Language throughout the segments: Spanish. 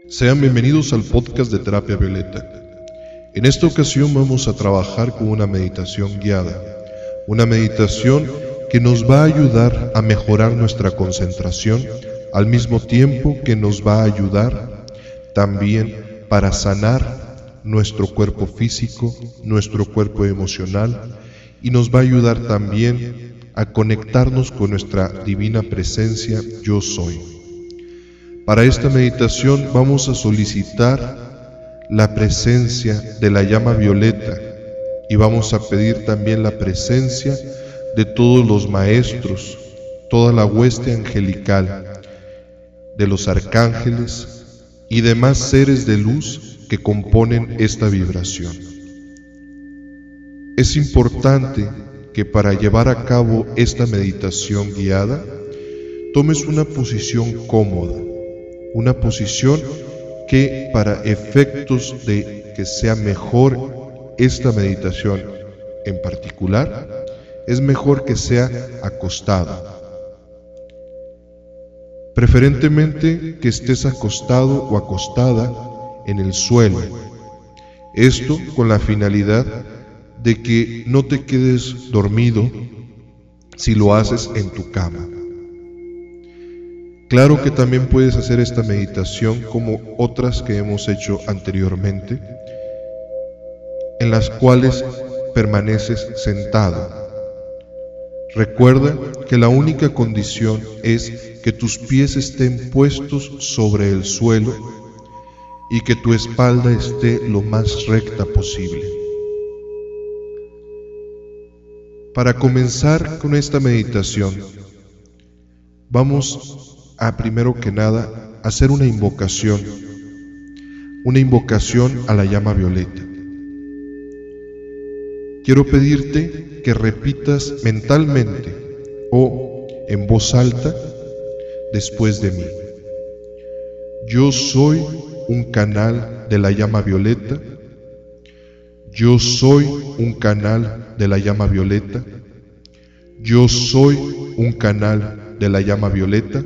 Sean bienvenidos al podcast de Terapia Violeta. En esta ocasión vamos a trabajar con una meditación guiada, una meditación que nos va a ayudar a mejorar nuestra concentración, al mismo tiempo que nos va a ayudar también para sanar nuestro cuerpo físico, nuestro cuerpo emocional, y nos va a ayudar también a conectarnos con nuestra divina presencia Yo Soy. Para esta meditación vamos a solicitar la presencia de la llama violeta y vamos a pedir también la presencia de todos los maestros, toda la hueste angelical, de los arcángeles y demás seres de luz que componen esta vibración. Es importante que para llevar a cabo esta meditación guiada, tomes una posición cómoda, una posición que para efectos de que sea mejor esta meditación en particular, es mejor que sea acostado. Preferentemente que estés acostado o acostada en el suelo. Esto con la finalidad de que no te quedes dormido si lo haces en tu cama. Claro que también puedes hacer esta meditación como otras que hemos hecho anteriormente, en las cuales permaneces sentado. Recuerda que la única condición es que tus pies estén puestos sobre el suelo y que tu espalda esté lo más recta posible. Para comenzar con esta meditación, vamos a primero que nada hacer una invocación a la llama violeta. Quiero pedirte que repitas mentalmente o en voz alta después de mí. Yo soy un canal de la llama violeta. Yo soy un canal de la llama violeta. Yo soy un canal de la llama violeta.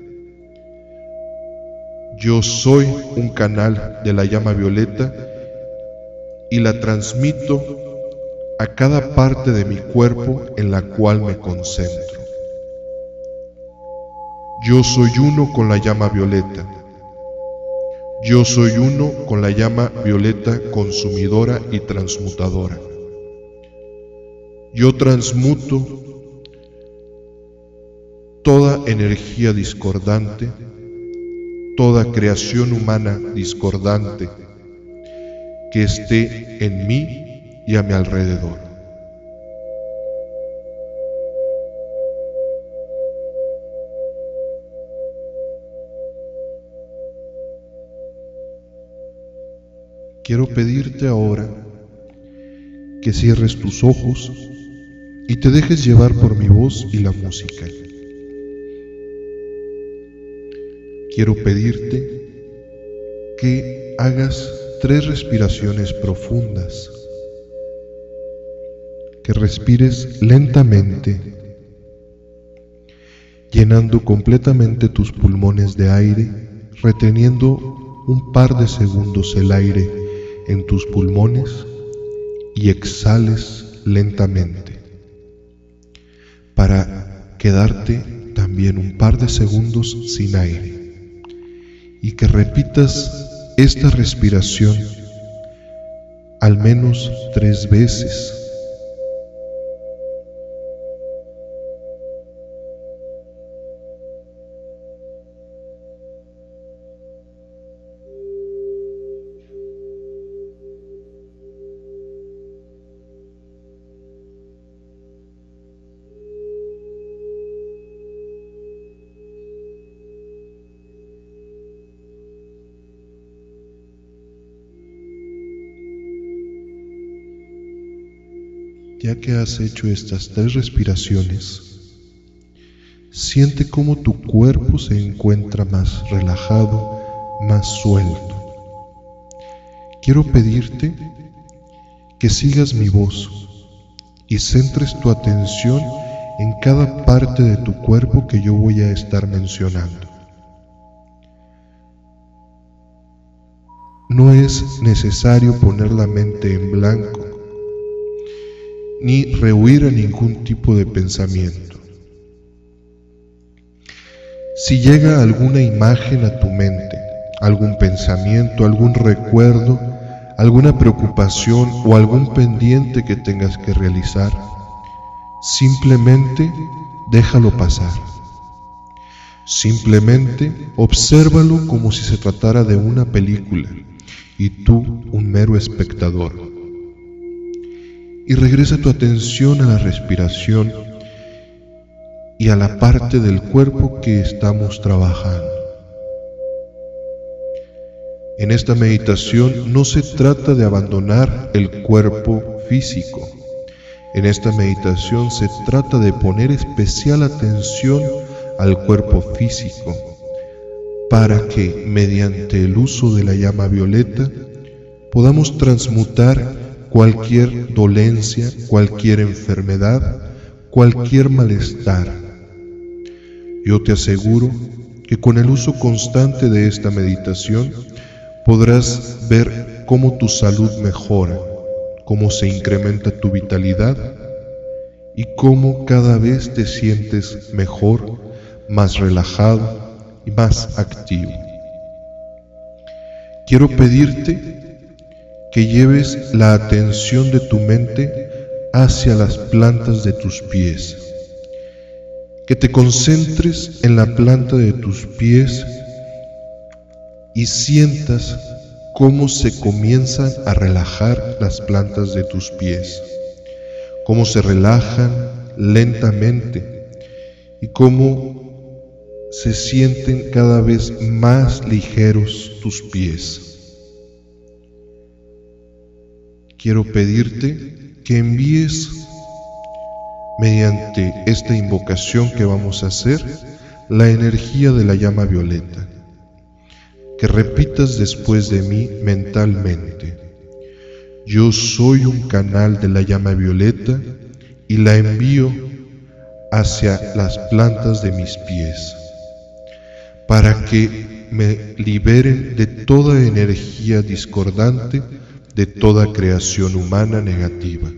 Yo soy un canal de la llama violeta y la transmito a cada parte de mi cuerpo en la cual me concentro. Yo soy uno con la llama violeta. Yo soy uno con la llama violeta consumidora y transmutadora. Yo transmuto toda energía discordante, toda creación humana discordante que esté en mí y a mi alrededor. Quiero pedirte ahora que cierres tus ojos y te dejes llevar por mi voz y la música. Quiero pedirte que hagas 3 respiraciones profundas, que respires lentamente, llenando completamente tus pulmones de aire, reteniendo un par de segundos el aire en tus pulmones y exhales lentamente, para quedarte también un par de segundos sin aire. Y que repitas esta respiración al menos 3 veces. Ya que has hecho estas 3 respiraciones, siente cómo tu cuerpo se encuentra más relajado, más suelto. Quiero pedirte que sigas mi voz y centres tu atención en cada parte de tu cuerpo que yo voy a estar mencionando. no es necesario poner la mente en blanco, ni rehuir a ningún tipo de pensamiento. Si llega alguna imagen a tu mente, algún pensamiento, algún recuerdo, alguna preocupación o algún pendiente que tengas que realizar, simplemente déjalo pasar. Simplemente obsérvalo como si se tratara de una película y tú un mero espectador. Y regresa tu atención a la respiración y a la parte del cuerpo que estamos trabajando. En esta meditación no se trata de abandonar el cuerpo físico. En esta meditación se trata de poner especial atención al cuerpo físico para que, mediante el uso de la llama violeta, podamos transmutar cualquier dolencia, cualquier enfermedad, cualquier malestar. Yo te aseguro que con el uso constante de esta meditación podrás ver cómo tu salud mejora, cómo se incrementa tu vitalidad y cómo cada vez te sientes mejor, más relajado y más activo. Quiero pedirte que lleves la atención de tu mente hacia las plantas de tus pies, que te concentres en la planta de tus pies y sientas cómo se comienzan a relajar las plantas de tus pies, cómo se relajan lentamente y cómo se sienten cada vez más ligeros tus pies. Quiero pedirte que envíes, mediante esta invocación que vamos a hacer, la energía de la llama violeta. Que repitas después de mí mentalmente: yo soy un canal de la llama violeta y la envío hacia las plantas de mis pies, para que me liberen de toda energía discordante, de toda creación humana negativa.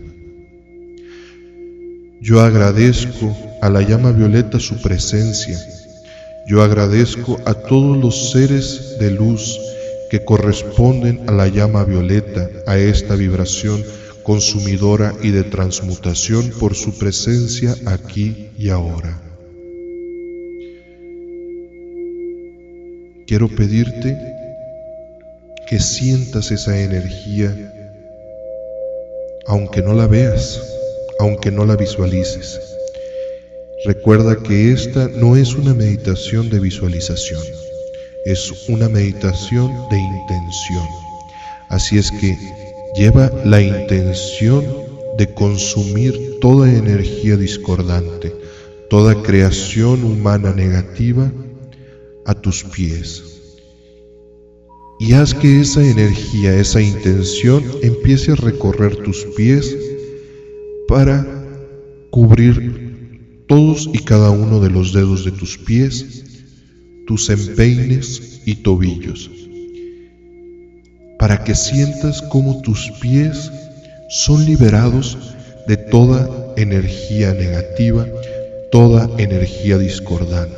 Yo agradezco a la llama violeta su presencia. Yo agradezco a todos los seres de luz que corresponden a la llama violeta, a esta vibración consumidora y de transmutación, por su presencia aquí y ahora. Quiero pedirte que sientas esa energía, aunque no la veas, aunque no la visualices. Recuerda que esta no es una meditación de visualización, es una meditación de intención. Así es que lleva la intención de consumir toda energía discordante, toda creación humana negativa a tus pies. Y haz que esa energía, esa intención empiece a recorrer tus pies para cubrir todos y cada uno de los dedos de tus pies, tus empeines y tobillos, para que sientas cómo tus pies son liberados de toda energía negativa, toda energía discordante.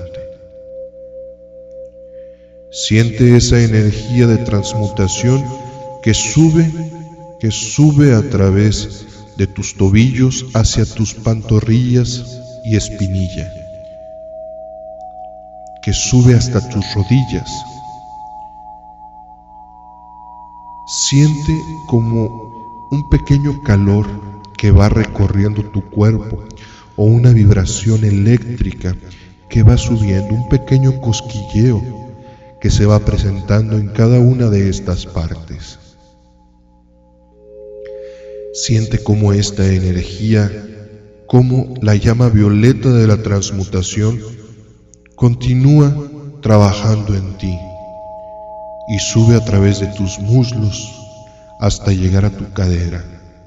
Siente esa energía de transmutación que sube a través de tus tobillos hacia tus pantorrillas y espinilla, que sube hasta tus rodillas. Siente como un pequeño calor que va recorriendo tu cuerpo, o una vibración eléctrica que va subiendo, un pequeño cosquilleo que se va presentando en cada una de estas partes. Siente cómo esta energía, cómo la llama violeta de la transmutación continúa trabajando en ti y sube a través de tus muslos hasta llegar a tu cadera.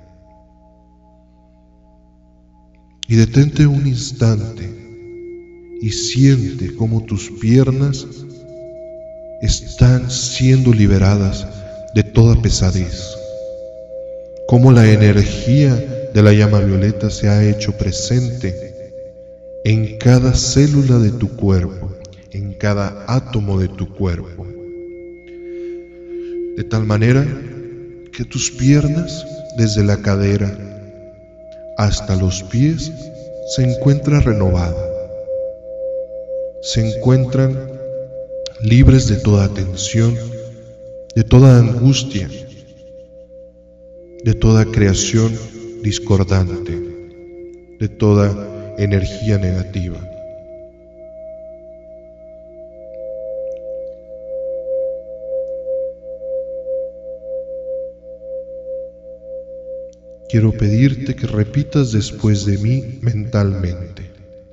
Y detente un instante y siente cómo tus piernas están siendo liberadas de toda pesadez. Cómo la energía de la llama violeta se ha hecho presente en cada célula de tu cuerpo, en cada átomo de tu cuerpo, de tal manera que tus piernas, desde la cadera hasta los pies, se encuentran renovadas, se encuentran libres de toda tensión, de toda angustia, de toda creación discordante, de toda energía negativa. Quiero pedirte que repitas después de mí mentalmente: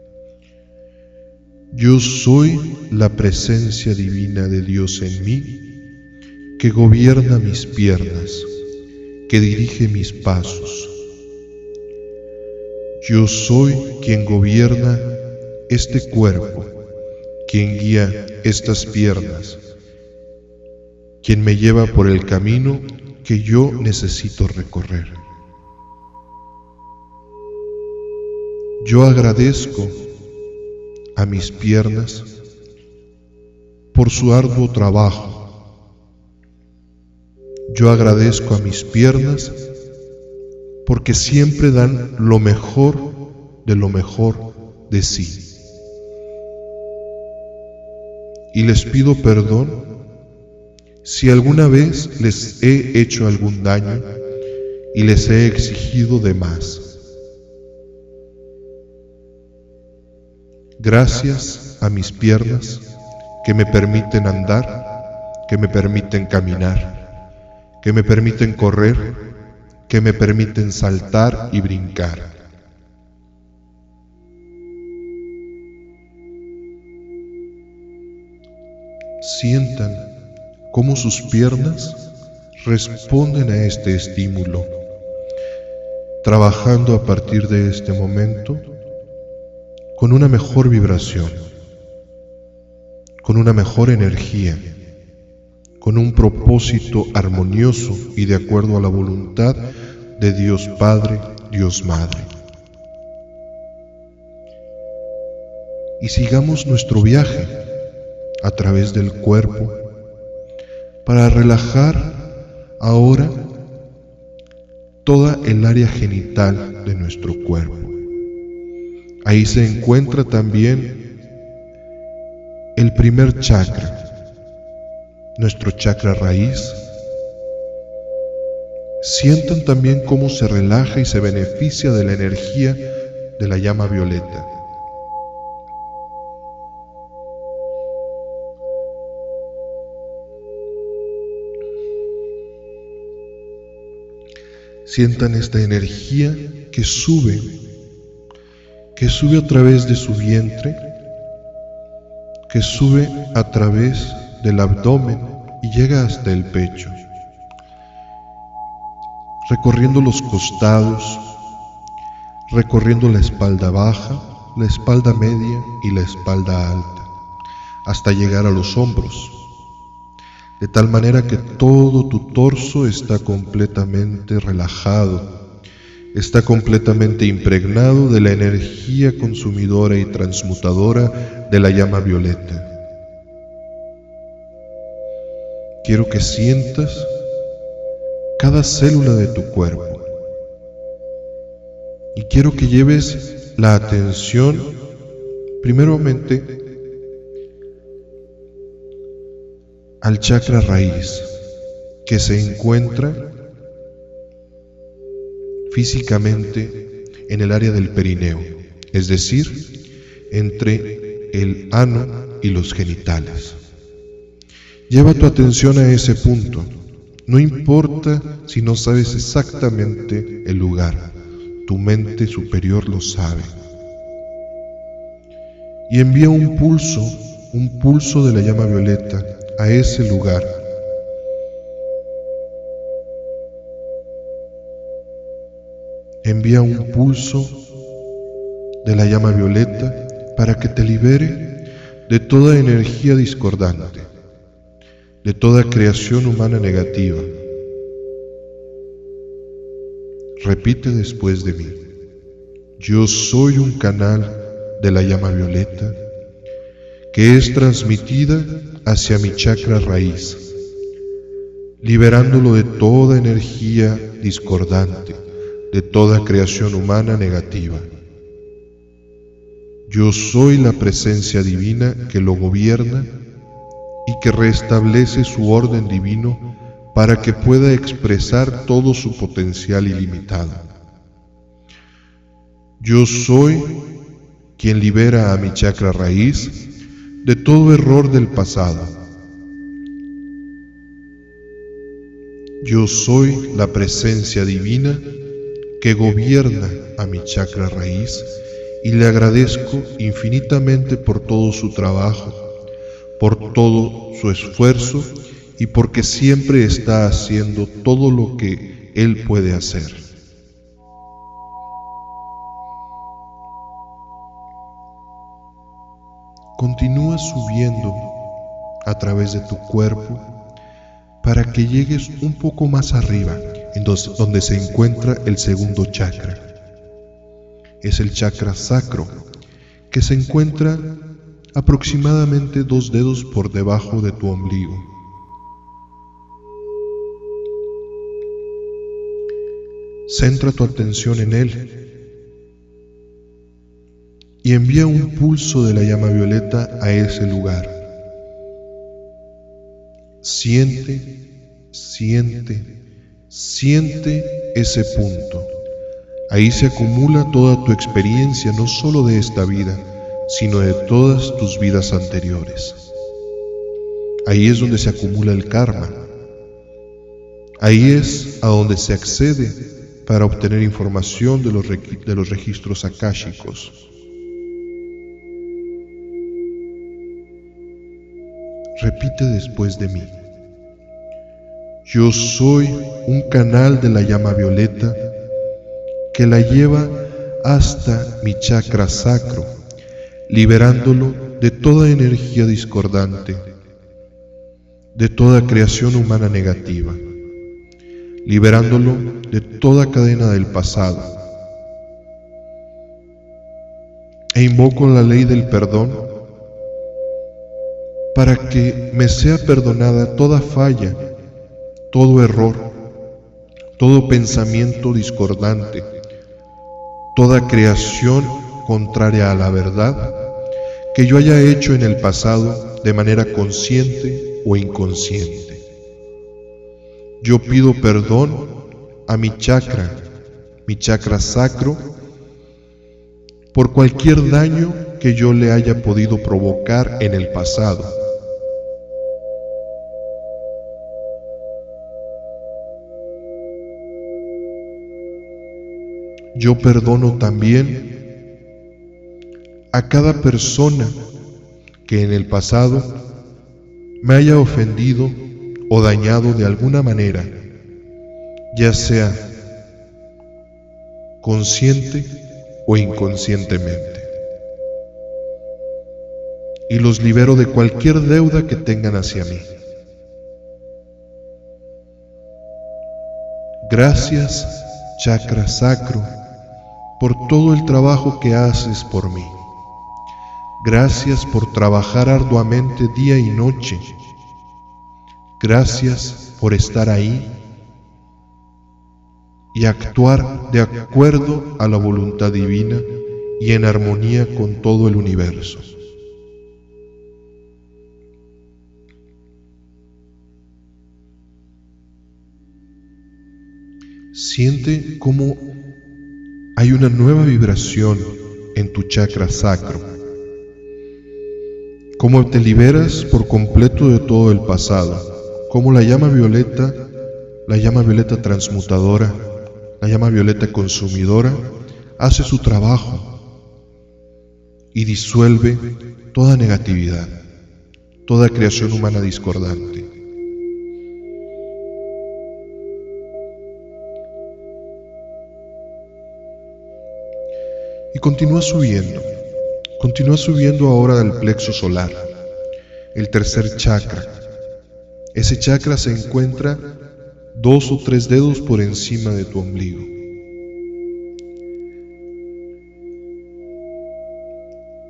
yo soy la presencia divina de Dios en mí, que gobierna mis piernas, que dirige mis pasos. Yo soy quien gobierna este cuerpo, quien guía estas piernas, quien me lleva por el camino que yo necesito recorrer. Yo agradezco a mis piernas por su arduo trabajo. Yo agradezco a mis piernas porque siempre dan lo mejor de sí. Y les pido perdón si alguna vez les he hecho algún daño y les he exigido de más. Gracias a mis piernas que me permiten andar, que me permiten caminar, que me permiten correr, que me permiten saltar y brincar. Sientan cómo sus piernas responden a este estímulo, trabajando a partir de este momento con una mejor vibración, con una mejor energía, con un propósito armonioso y de acuerdo a la voluntad de Dios Padre, Dios Madre. Y sigamos nuestro viaje a través del cuerpo para relajar ahora toda el área genital de nuestro cuerpo. Ahí se encuentra también el primer chakra, nuestro chakra raíz. Sientan también cómo se relaja y se beneficia de la energía de la llama violeta. Sientan esta energía que sube a través de su vientre, que sube a través del abdomen y llega hasta el pecho, recorriendo los costados, recorriendo la espalda baja, la espalda media y la espalda alta, hasta llegar a los hombros, de tal manera que todo tu torso está completamente relajado, está completamente impregnado de la energía consumidora y transmutadora de la llama violeta. Quiero que sientas cada célula de tu cuerpo y quiero que lleves la atención primeramente al chakra raíz, que se encuentra físicamente en el área del perineo, es decir, entre el ano y los genitales. Lleva tu atención a ese punto, no importa si no sabes exactamente el lugar, tu mente superior lo sabe. Y envía un pulso de la llama violeta a ese lugar. Envía un pulso de la llama violeta para que te libere de toda energía discordante, de toda creación humana negativa, Repite después de mí. Yo soy un canal de la llama violeta que es transmitida hacia mi chakra raíz, liberándolo de toda energía discordante, de toda creación humana negativa. Yo soy la presencia divina que lo gobierna y que restablece su orden divino para que pueda expresar todo su potencial ilimitado. Yo soy quien libera a mi chakra raíz de todo error del pasado. Yo soy la presencia divina que gobierna a mi chakra raíz y le agradezco infinitamente por todo su trabajo, por todo su esfuerzo y porque siempre está haciendo todo lo que él puede hacer. Continúa subiendo a través de tu cuerpo para que llegues un poco más arriba, donde se encuentra el segundo chakra. Es el chakra sacro, que se encuentra aproximadamente 2 dedos por debajo de tu ombligo. Centra tu atención en él y envía un pulso de la llama violeta a ese lugar. Siente ese punto. Ahí se acumula toda tu experiencia, no solo de esta vida, sino de todas tus vidas anteriores. Ahí es donde se acumula el karma. Ahí es a donde se accede para obtener información de los registros akáshicos. Repite después de mí. Yo soy un canal de la llama violeta que la lleva hasta mi chakra sacro, liberándolo de toda energía discordante, de toda creación humana negativa, liberándolo de toda cadena del pasado. E invoco la ley del perdón para que me sea perdonada toda falla, todo error, todo pensamiento discordante, toda creación contraria a la verdad que yo haya hecho en el pasado de manera consciente o inconsciente. Yo pido perdón a mi chakra sacro, por cualquier daño que yo le haya podido provocar en el pasado. Yo perdono también a cada persona que en el pasado me haya ofendido o dañado de alguna manera, ya sea consciente o inconscientemente. Y los libero de cualquier deuda que tengan hacia mí. Gracias, chakra sacro, por todo el trabajo que haces por mí. Gracias por trabajar arduamente día y noche. Gracias por estar ahí y actuar de acuerdo a la voluntad divina y en armonía con todo el universo. Siente cómo hay una nueva vibración en tu chakra sacro, cómo te liberas por completo de todo el pasado, cómo la llama violeta transmutadora, la llama violeta consumidora, hace su trabajo y disuelve toda negatividad, toda creación humana discordante. Y continúa subiendo ahora al plexo solar, el tercer chakra. Ese chakra se encuentra 2 o 3 dedos por encima de tu ombligo.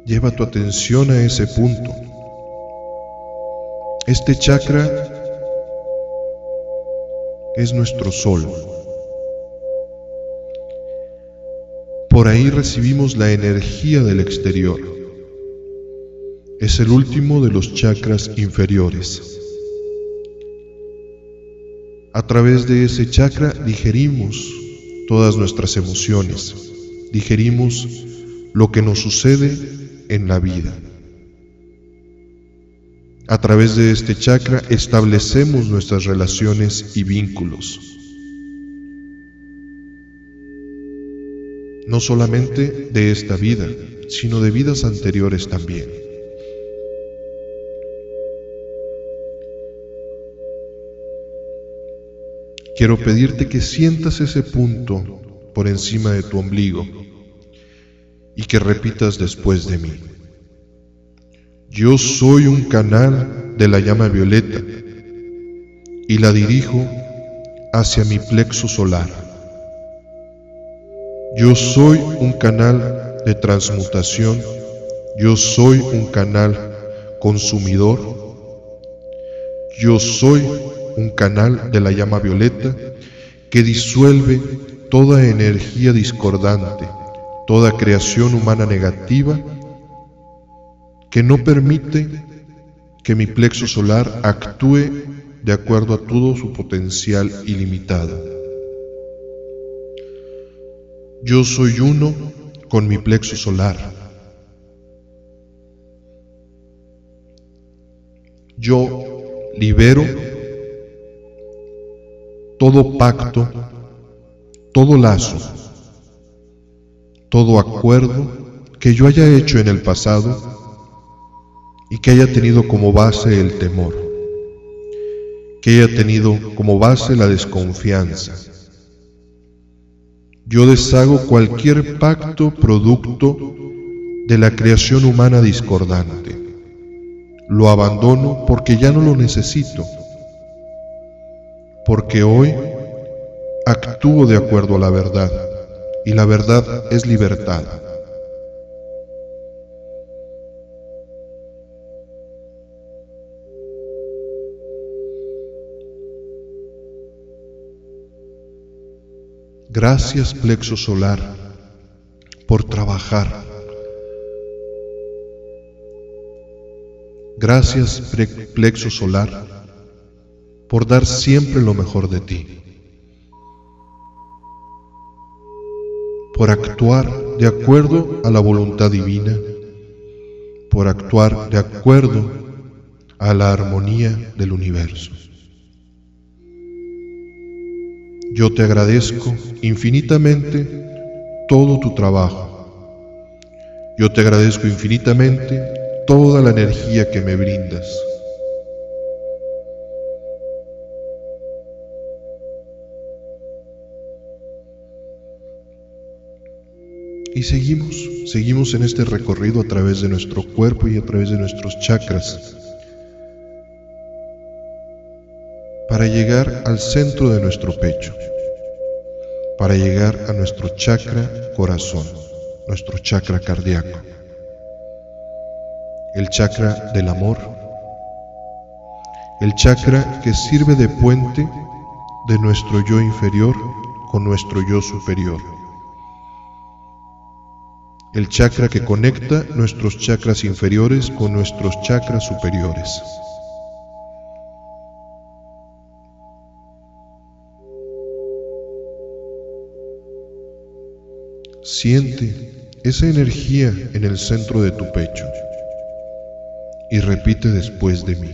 Lleva tu atención a ese punto. Este chakra es nuestro sol. Por ahí recibimos la energía del exterior. Es el último de los chakras inferiores. A través de ese chakra digerimos todas nuestras emociones, digerimos lo que nos sucede en la vida. A través de este chakra establecemos nuestras relaciones y vínculos. No solamente de esta vida, sino de vidas anteriores también. Quiero pedirte que sientas ese punto por encima de tu ombligo y que repitas después de mí. Yo soy un canal de la llama violeta y la dirijo hacia mi plexo solar. Yo soy un canal de transmutación, yo soy un canal consumidor, yo soy un canal de la llama violeta que disuelve toda energía discordante, toda creación humana negativa que no permite que mi plexo solar actúe de acuerdo a todo su potencial ilimitado. Yo soy uno con mi plexo solar. Yo libero todo pacto, todo lazo, todo acuerdo que yo haya hecho en el pasado y que haya tenido como base el temor, que haya tenido como base la desconfianza. Yo deshago cualquier pacto producto de la creación humana discordante. Lo abandono porque ya no lo necesito, porque hoy actúo de acuerdo a la verdad, y la verdad es libertad. Gracias, plexo solar, por trabajar. Gracias, plexo solar, por dar siempre lo mejor de ti. Por actuar de acuerdo a la voluntad divina, por actuar de acuerdo a la armonía del universo. Yo te agradezco infinitamente todo tu trabajo. Yo te agradezco infinitamente toda la energía que me brindas. Y seguimos en este recorrido a través de nuestro cuerpo y a través de nuestros chakras, para llegar al centro de nuestro pecho, para llegar a nuestro chakra corazón, nuestro chakra cardíaco, el chakra del amor, el chakra que sirve de puente de nuestro yo inferior con nuestro yo superior, el chakra que conecta nuestros chakras inferiores con nuestros chakras superiores. Siente esa energía en el centro de tu pecho y repite después de mí.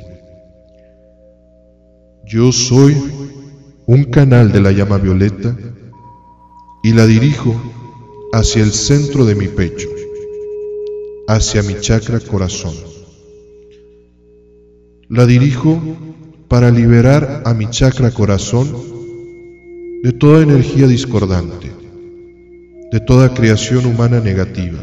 Yo soy un canal de la llama violeta y la dirijo hacia el centro de mi pecho, hacia mi chakra corazón. La dirijo para liberar a mi chakra corazón de toda energía discordante, de toda creación humana negativa.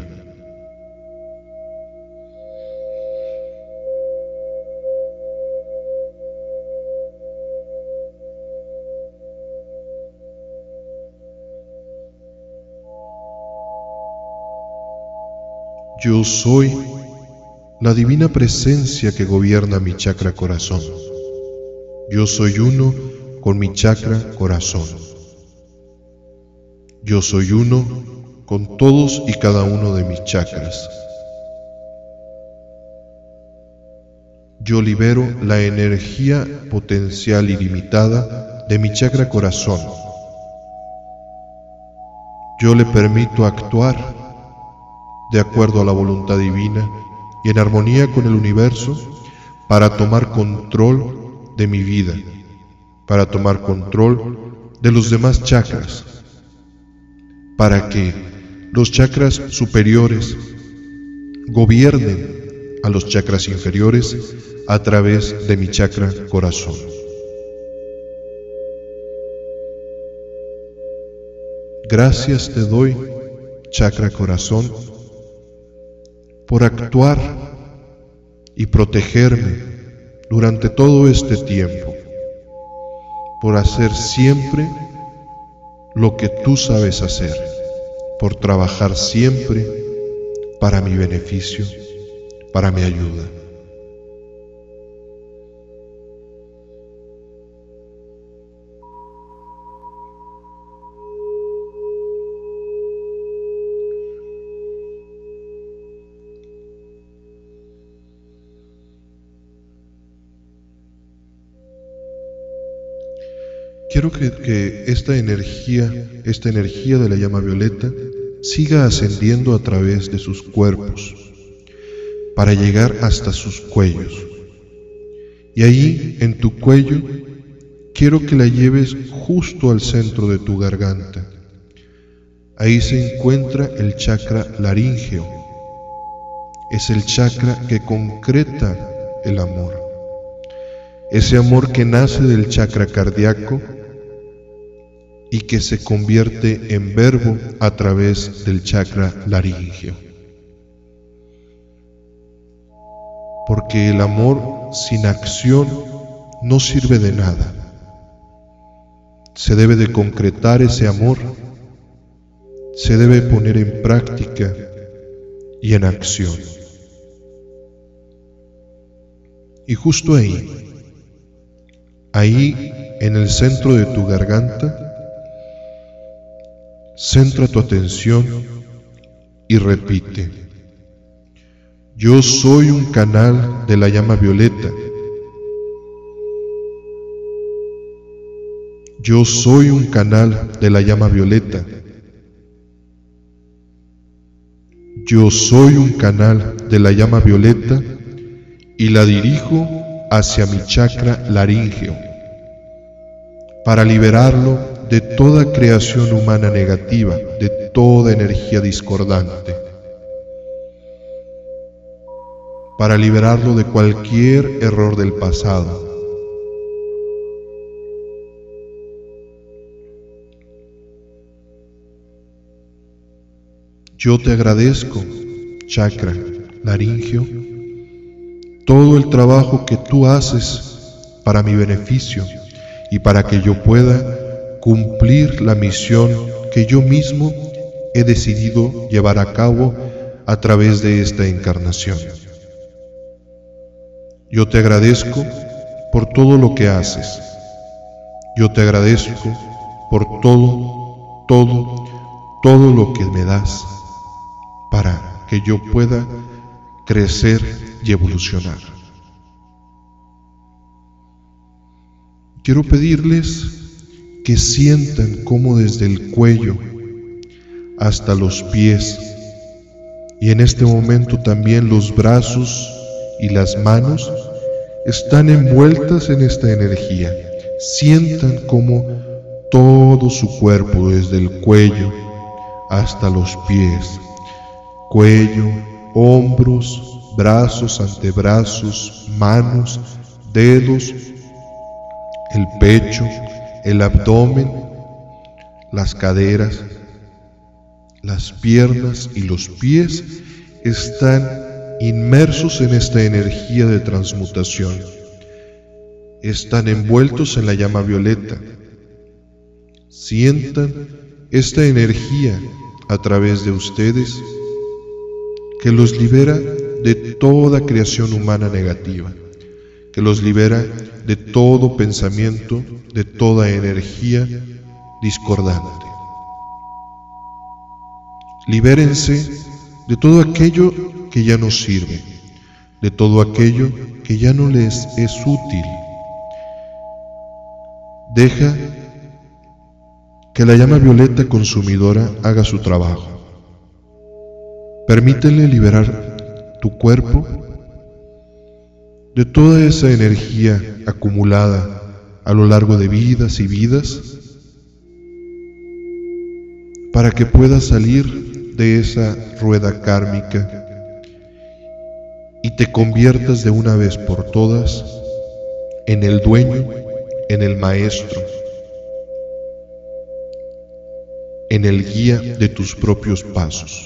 Yo soy la divina presencia que gobierna mi chakra corazón. Yo soy uno con mi chakra corazón. Yo soy uno con todos y cada uno de mis chakras. Yo libero la energía potencial ilimitada de mi chakra corazón. Yo le permito actuar de acuerdo a la voluntad divina y en armonía con el universo para tomar control de mi vida, para tomar control de los demás chakras, para que los chakras superiores gobiernen a los chakras inferiores a través de mi chakra corazón. Gracias te doy, chakra corazón, por actuar y protegerme durante todo este tiempo, por hacer siempre lo que tú sabes hacer, por trabajar siempre para mi beneficio, para mi ayuda. Quiero que esta energía de la llama violeta, siga ascendiendo a través de sus cuerpos, para llegar hasta sus cuellos. Y ahí, en tu cuello, quiero que la lleves justo al centro de tu garganta. Ahí se encuentra el chakra laríngeo. Es el chakra que concreta el amor. Ese amor que nace del chakra cardíaco y que se convierte en verbo a través del chakra laríngeo. Porque el amor sin acción no sirve de nada. Se debe de concretar ese amor, se debe poner en práctica y en acción. Y justo ahí en el centro de tu garganta, centra tu atención y repite: yo soy un canal de la llama violeta. Yo soy un canal de la llama violeta. Yo soy un canal de la llama violeta y la dirijo hacia mi chakra laríngeo para liberarlo de toda creación humana negativa, de toda energía discordante, para liberarlo de cualquier error del pasado. Yo te agradezco, chakra laríngeo, todo el trabajo que tú haces para mi beneficio y para que yo pueda cumplir la misión que yo mismo he decidido llevar a cabo a través de esta encarnación. Yo te agradezco por todo lo que haces. Yo te agradezco por todo lo que me das para que yo pueda crecer y evolucionar. Quiero pedirles que sientan cómo desde el cuello hasta los pies y en este momento también los brazos y las manos están envueltas en esta energía. Sientan cómo todo su cuerpo desde el cuello hasta los pies, cuello, hombros, brazos, antebrazos, manos, dedos, el pecho, el abdomen, las caderas, las piernas y los pies están inmersos en esta energía de transmutación. Están envueltos en la llama violeta. Sientan esta energía a través de ustedes que los libera de toda creación humana negativa, que los libera de todo pensamiento, de toda energía discordante. Libérense de todo aquello que ya no sirve, de todo aquello que ya no les es útil. Deja que la llama violeta consumidora haga su trabajo. Permítele liberar tu cuerpo de toda esa energía acumulada a lo largo de vidas y vidas, para que puedas salir de esa rueda kármica y te conviertas de una vez por todas en el dueño, en el maestro, en el guía de tus propios pasos.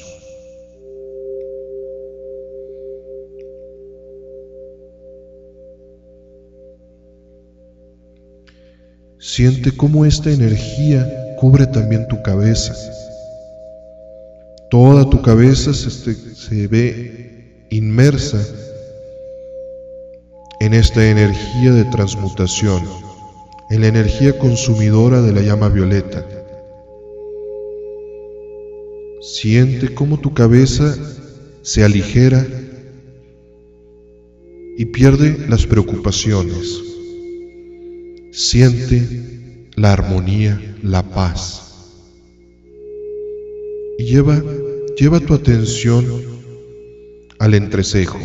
Siente cómo esta energía cubre también tu cabeza. Toda tu cabeza se ve inmersa en esta energía de transmutación, en la energía consumidora de la llama violeta. Siente cómo tu cabeza se aligera y pierde las preocupaciones. Siente la armonía, la paz. Y lleva tu atención al entrecejo,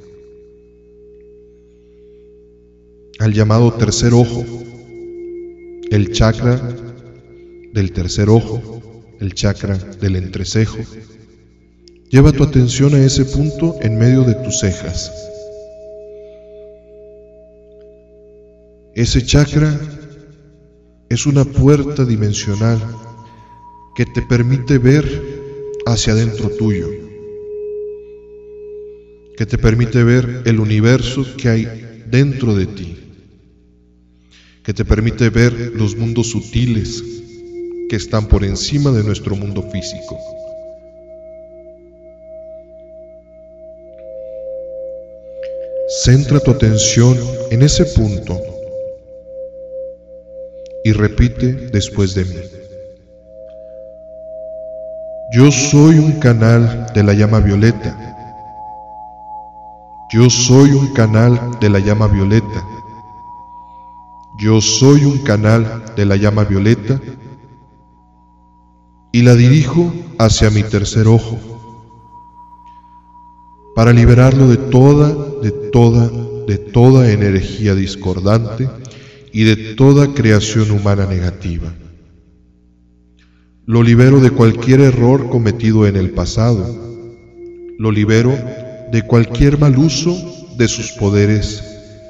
al llamado tercer ojo, el chakra del tercer ojo, el chakra del entrecejo. Lleva tu atención a ese punto en medio de tus cejas. Ese chakra es una puerta dimensional que te permite ver hacia adentro tuyo, que te permite ver el universo que hay dentro de ti, que te permite ver los mundos sutiles que están por encima de nuestro mundo físico. Centra tu atención en ese punto y repite después de mí. Yo soy un canal de la llama violeta. Yo soy un canal de la llama violeta. Yo soy un canal de la llama violeta y la dirijo hacia mi tercer ojo para liberarlo de toda energía discordante y de toda creación humana negativa. Lo libero de cualquier error cometido en el pasado. Lo libero de cualquier mal uso de sus poderes.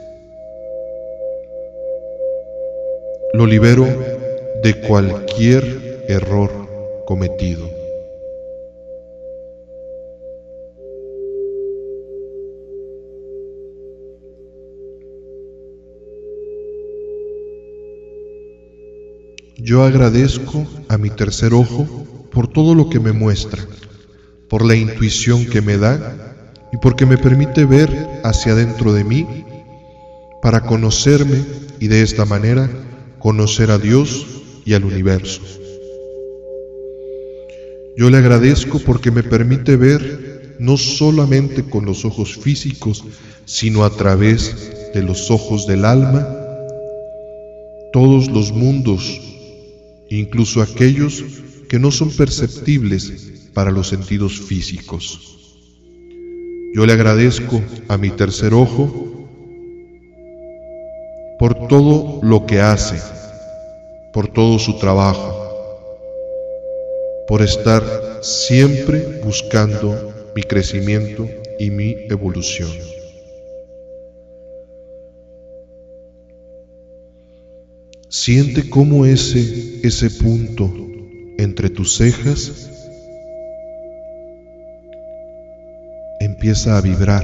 Lo libero de cualquier error cometido. Yo agradezco a mi tercer ojo por todo lo que me muestra, por la intuición que me da y porque me permite ver hacia adentro de mí para conocerme y de esta manera conocer a Dios y al universo. Yo le agradezco porque me permite ver no solamente con los ojos físicos, sino a través de los ojos del alma, todos los mundos, incluso aquellos que no son perceptibles para los sentidos físicos. Yo le agradezco a mi tercer ojo por todo lo que hace, por todo su trabajo, por estar siempre buscando mi crecimiento y mi evolución. Siente cómo ese punto entre tus cejas empieza a vibrar.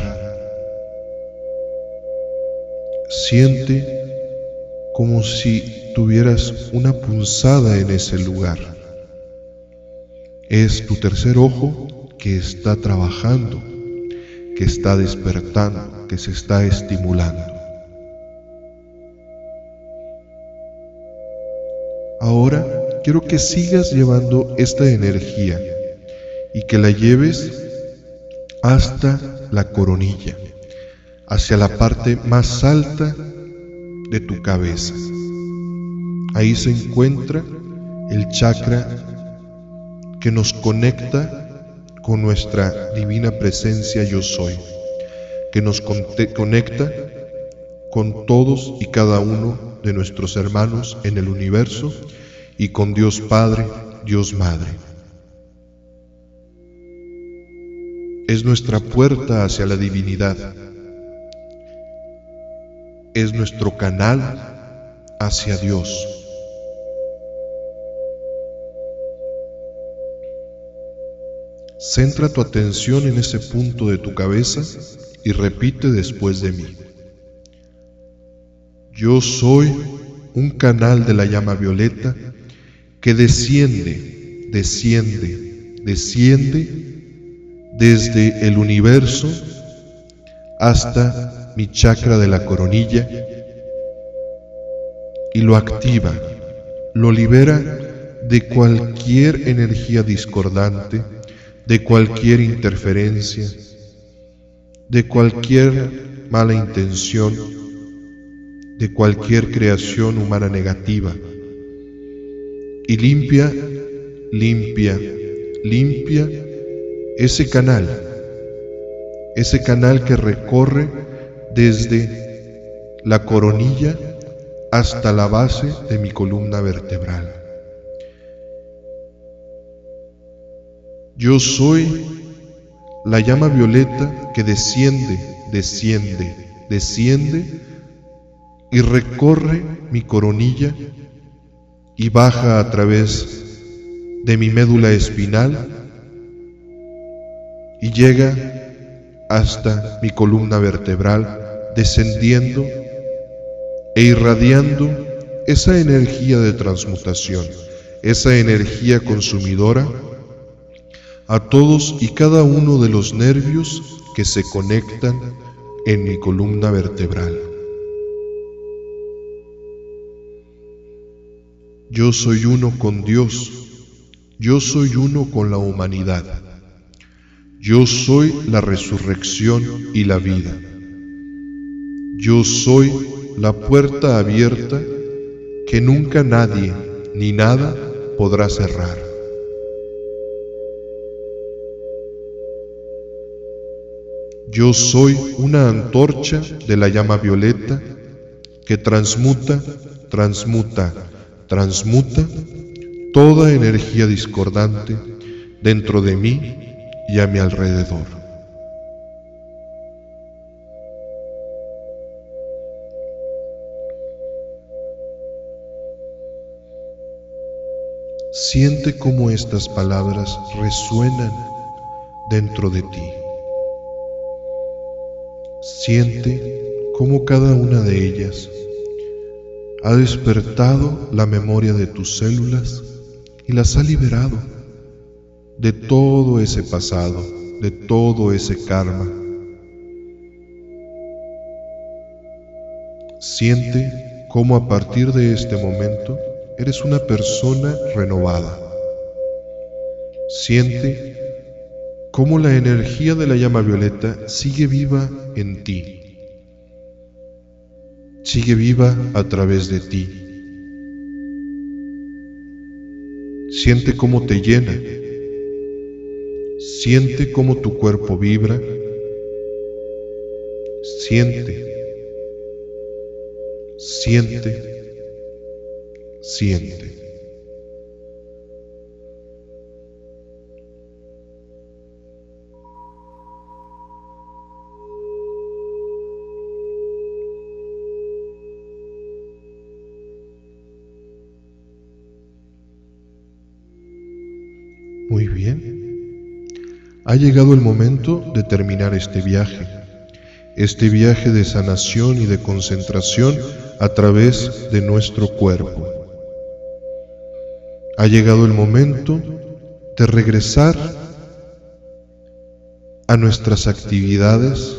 Siente como si tuvieras una punzada en ese lugar. Es tu tercer ojo que está trabajando, que está despertando, que se está estimulando. Ahora quiero que sigas llevando esta energía y que la lleves hasta la coronilla, hacia la parte más alta de tu cabeza. Ahí se encuentra el chakra que nos conecta con nuestra divina presencia Yo Soy, que nos conecta con todos y cada uno de nuestros hermanos en el universo y con Dios Padre, Dios Madre. Es nuestra puerta hacia la divinidad. Es nuestro canal hacia Dios. Centra tu atención en ese punto de tu cabeza y repite después de mí. Yo soy un canal de la llama violeta que desciende desde el universo hasta mi chakra de la coronilla y lo activa, lo libera de cualquier energía discordante, de cualquier interferencia, de cualquier mala intención, de cualquier creación humana negativa, y limpia ese canal que recorre desde la coronilla hasta la base de mi columna vertebral. Yo soy la llama violeta que desciende y recorre mi coronilla y baja a través de mi médula espinal y llega hasta mi columna vertebral, descendiendo e irradiando esa energía de transmutación, esa energía consumidora a todos y cada uno de los nervios que se conectan en mi columna vertebral. Yo soy uno con Dios, yo soy uno con la humanidad, yo soy la resurrección y la vida, yo soy la puerta abierta que nunca nadie ni nada podrá cerrar. Yo soy una antorcha de la llama violeta que transmuta toda energía discordante dentro de mí y a mi alrededor. Siente cómo estas palabras resuenan dentro de ti. Siente cómo cada una de ellas ha despertado la memoria de tus células y las ha liberado de todo ese pasado, de todo ese karma. Siente cómo a partir de este momento eres una persona renovada. Siente cómo la energía de la llama violeta sigue viva en ti. Sigue viva a través de ti. Siente cómo te llena. Siente cómo tu cuerpo vibra. Siente. Muy bien. Ha llegado el momento de terminar este viaje de sanación y de concentración a través de nuestro cuerpo. Ha llegado el momento de regresar a nuestras actividades,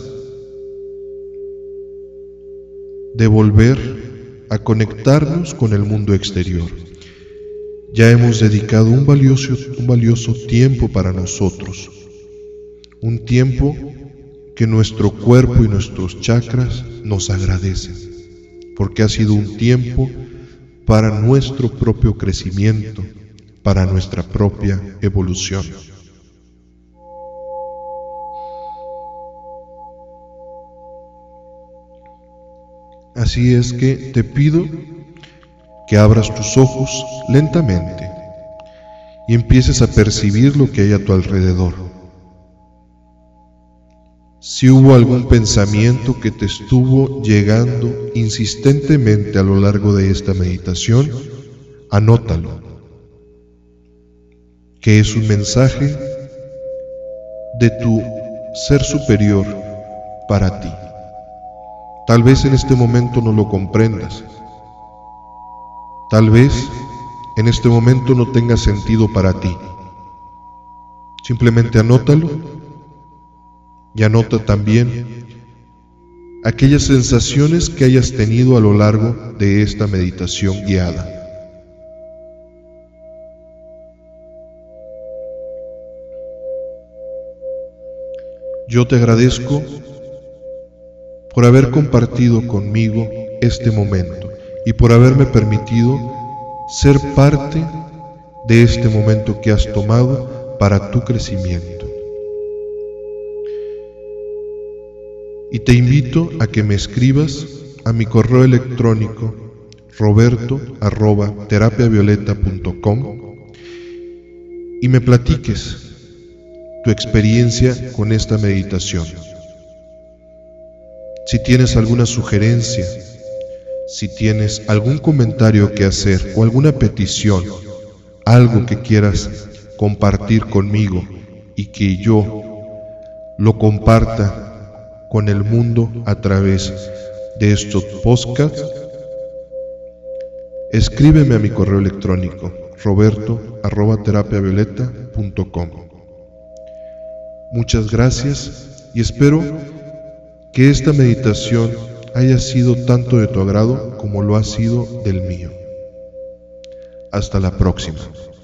de volver a conectarnos con el mundo exterior. Ya hemos dedicado un valioso tiempo para nosotros, un tiempo que nuestro cuerpo y nuestros chakras nos agradecen, porque ha sido un tiempo para nuestro propio crecimiento, para nuestra propia evolución. Así es que te pido que abras tus ojos lentamente y empieces a percibir lo que hay a tu alrededor. Si hubo algún pensamiento que te estuvo llegando insistentemente a lo largo de esta meditación, anótalo, que es un mensaje de tu ser superior para ti. Tal vez en este momento no lo comprendas. Tal vez en este momento no tenga sentido para ti. Simplemente anótalo y anota también aquellas sensaciones que hayas tenido a lo largo de esta meditación guiada. Yo te agradezco por haber compartido conmigo este momento y por haberme permitido ser parte de este momento que has tomado para tu crecimiento. Y te invito a que me escribas a mi correo electrónico roberto@terapiavioleta.com y me platiques tu experiencia con esta meditación. Si tienes alguna sugerencia, si tienes algún comentario que hacer o alguna petición, algo que quieras compartir conmigo y que yo lo comparta con el mundo a través de estos podcasts, escríbeme a mi correo electrónico roberto@terapiavioleta.com. Muchas gracias y espero que esta meditación haya sido tanto de tu agrado como lo ha sido del mío. Hasta la próxima.